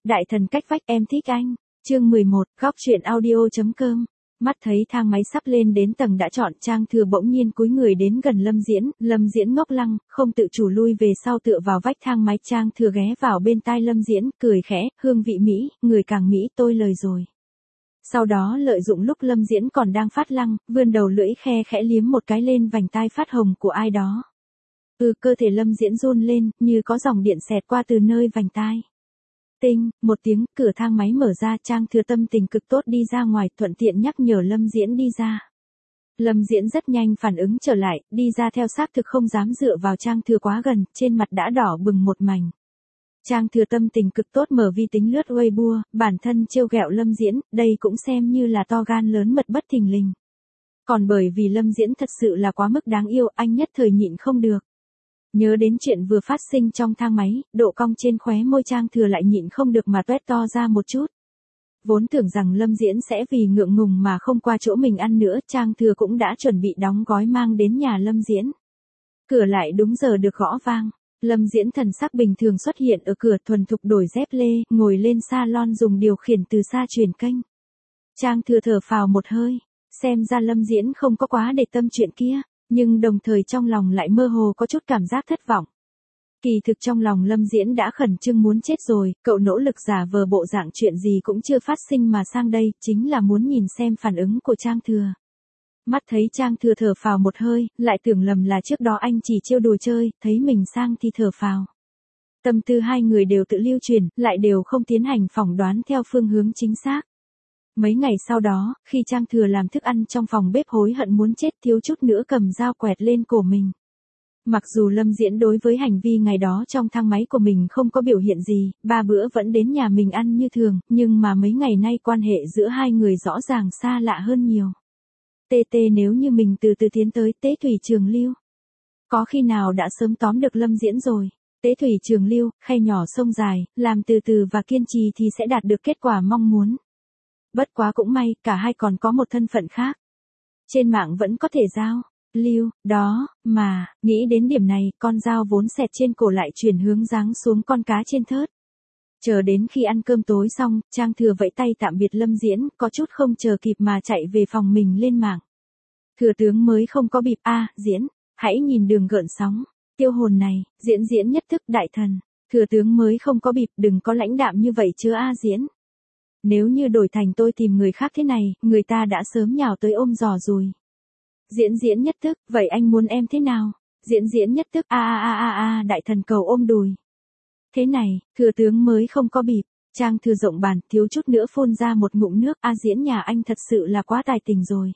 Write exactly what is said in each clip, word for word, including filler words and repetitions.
Đại thần cách vách em thích anh. Chương mười một, góc truyện audio.com. Mắt thấy thang máy sắp lên đến tầng đã chọn, Trang Thừa bỗng nhiên cúi người đến gần Lâm Diễn, Lâm Diễn ngốc lăng, không tự chủ lui về sau tựa vào vách thang máy. Trang Thừa ghé vào bên tai Lâm Diễn, cười khẽ, hương vị Mỹ, người càng Mỹ tôi lời rồi. Sau đó lợi dụng lúc Lâm Diễn còn đang phát lăng, vươn đầu lưỡi khe khẽ liếm một cái lên vành tai phát hồng của ai đó. Ừ, cơ thể Lâm Diễn run lên, như có dòng điện xẹt qua từ nơi vành tai. Tinh, một tiếng, cửa thang máy mở ra. Trang Thừa tâm tình cực tốt đi ra ngoài, thuận tiện nhắc nhở Lâm Diễn đi ra. Lâm Diễn rất nhanh phản ứng trở lại, đi ra theo xác thực không dám dựa vào Trang Thừa quá gần, trên mặt đã đỏ bừng một mảnh. Trang Thừa tâm tình cực tốt mở vi tính lướt Weibo, bản thân trêu ghẹo Lâm Diễn, đây cũng xem như là to gan lớn mật bất thình lình. Còn bởi vì Lâm Diễn thật sự là quá mức đáng yêu, anh nhất thời nhịn không được. Nhớ đến chuyện vừa phát sinh trong thang máy, độ cong trên khóe môi Trang Thừa lại nhịn không được mà toét to ra một chút. Vốn tưởng rằng Lâm Diễn sẽ vì ngượng ngùng mà không qua chỗ mình ăn nữa, Trang Thừa cũng đã chuẩn bị đóng gói mang đến nhà Lâm Diễn. Cửa lại đúng giờ được gõ vang. Lâm Diễn thần sắc bình thường xuất hiện ở cửa, thuần thục đổi dép lê, ngồi lên salon dùng điều khiển từ xa truyền kênh. Trang Thừa thở phào một hơi, xem ra Lâm Diễn không có quá để tâm chuyện kia, nhưng đồng thời trong lòng lại mơ hồ có chút cảm giác thất vọng. Kỳ thực trong lòng Lâm Diễn đã khẩn trương muốn chết rồi, cậu nỗ lực giả vờ bộ dạng chuyện gì cũng chưa phát sinh mà sang đây, chính là muốn nhìn xem phản ứng của Trang Thừa. Mắt thấy Trang Thừa thở phào một hơi, lại tưởng lầm là trước đó anh chỉ trêu đùa chơi, thấy mình sang thì thở phào. Tâm tư hai người đều tự lưu truyền, lại đều không tiến hành phỏng đoán theo phương hướng chính xác. Mấy ngày sau đó, khi Trang Thừa làm thức ăn trong phòng bếp hối hận muốn chết, thiếu chút nữa cầm dao quẹt lên cổ mình. Mặc dù Lâm Diễn đối với hành vi ngày đó trong thang máy của mình không có biểu hiện gì, ba bữa vẫn đến nhà mình ăn như thường, nhưng mà mấy ngày nay quan hệ giữa hai người rõ ràng xa lạ hơn nhiều. Tê tê nếu như mình từ từ tiến tới Tế Thủy Trường Lưu. Có khi nào đã sớm tóm được Lâm Diễn rồi. Tế Thủy Trường Lưu, khe nhỏ sông dài, làm từ từ và kiên trì thì sẽ đạt được kết quả mong muốn. Bất quá cũng may, cả hai còn có một thân phận khác. Trên mạng vẫn có thể giao, lưu, đó, mà, nghĩ đến điểm này, con dao vốn xẹt trên cổ lại chuyển hướng giáng xuống con cá trên thớt. Chờ đến khi ăn cơm tối xong, Trang Thừa vẫy tay tạm biệt Lâm Diễn, có chút không chờ kịp mà chạy về phòng mình lên mạng. Thừa tướng mới không có bịp, a, Diễn, hãy nhìn đường gợn sóng, tiêu hồn này, Diễn Diễn nhất thức đại thần. Thừa tướng mới không có bịp, đừng có lãnh đạm như vậy chứ a Diễn. Nếu như đổi thành tôi tìm người khác thế này, người ta đã sớm nhào tới ôm giò rồi. Diễn Diễn nhất thức, vậy anh muốn em thế nào? Diễn Diễn nhất thức, a a a a a, đại thần cầu ôm đùi. Thế này, thừa tướng mới không có bịp. Trang Thừa rộng bàn, thiếu chút nữa phun ra một ngụm nước, a Diễn nhà anh thật sự là quá tài tình rồi.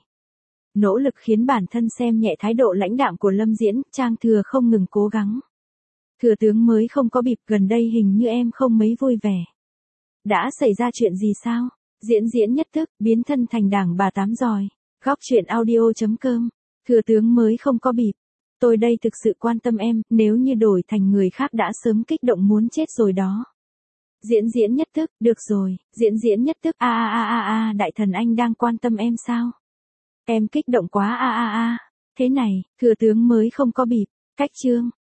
Nỗ lực khiến bản thân xem nhẹ thái độ lãnh đạm của Lâm Diễn, Trang Thừa không ngừng cố gắng. Thừa tướng mới không có bịp, gần đây hình như em không mấy vui vẻ. Đã xảy ra chuyện gì sao? Diễn Diễn nhất thức, biến thân thành đảng bà tám giỏi. Góc truyện audio.com. Thừa tướng mới không có bịp. Tôi đây thực sự quan tâm em, nếu như đổi thành người khác đã sớm kích động muốn chết rồi đó. Diễn Diễn nhất thức, được rồi, Diễn Diễn nhất thức, a a a a a, đại thần anh đang quan tâm em sao? Em kích động quá a a a. Thế này, thừa tướng mới không có bịp. Cách chương.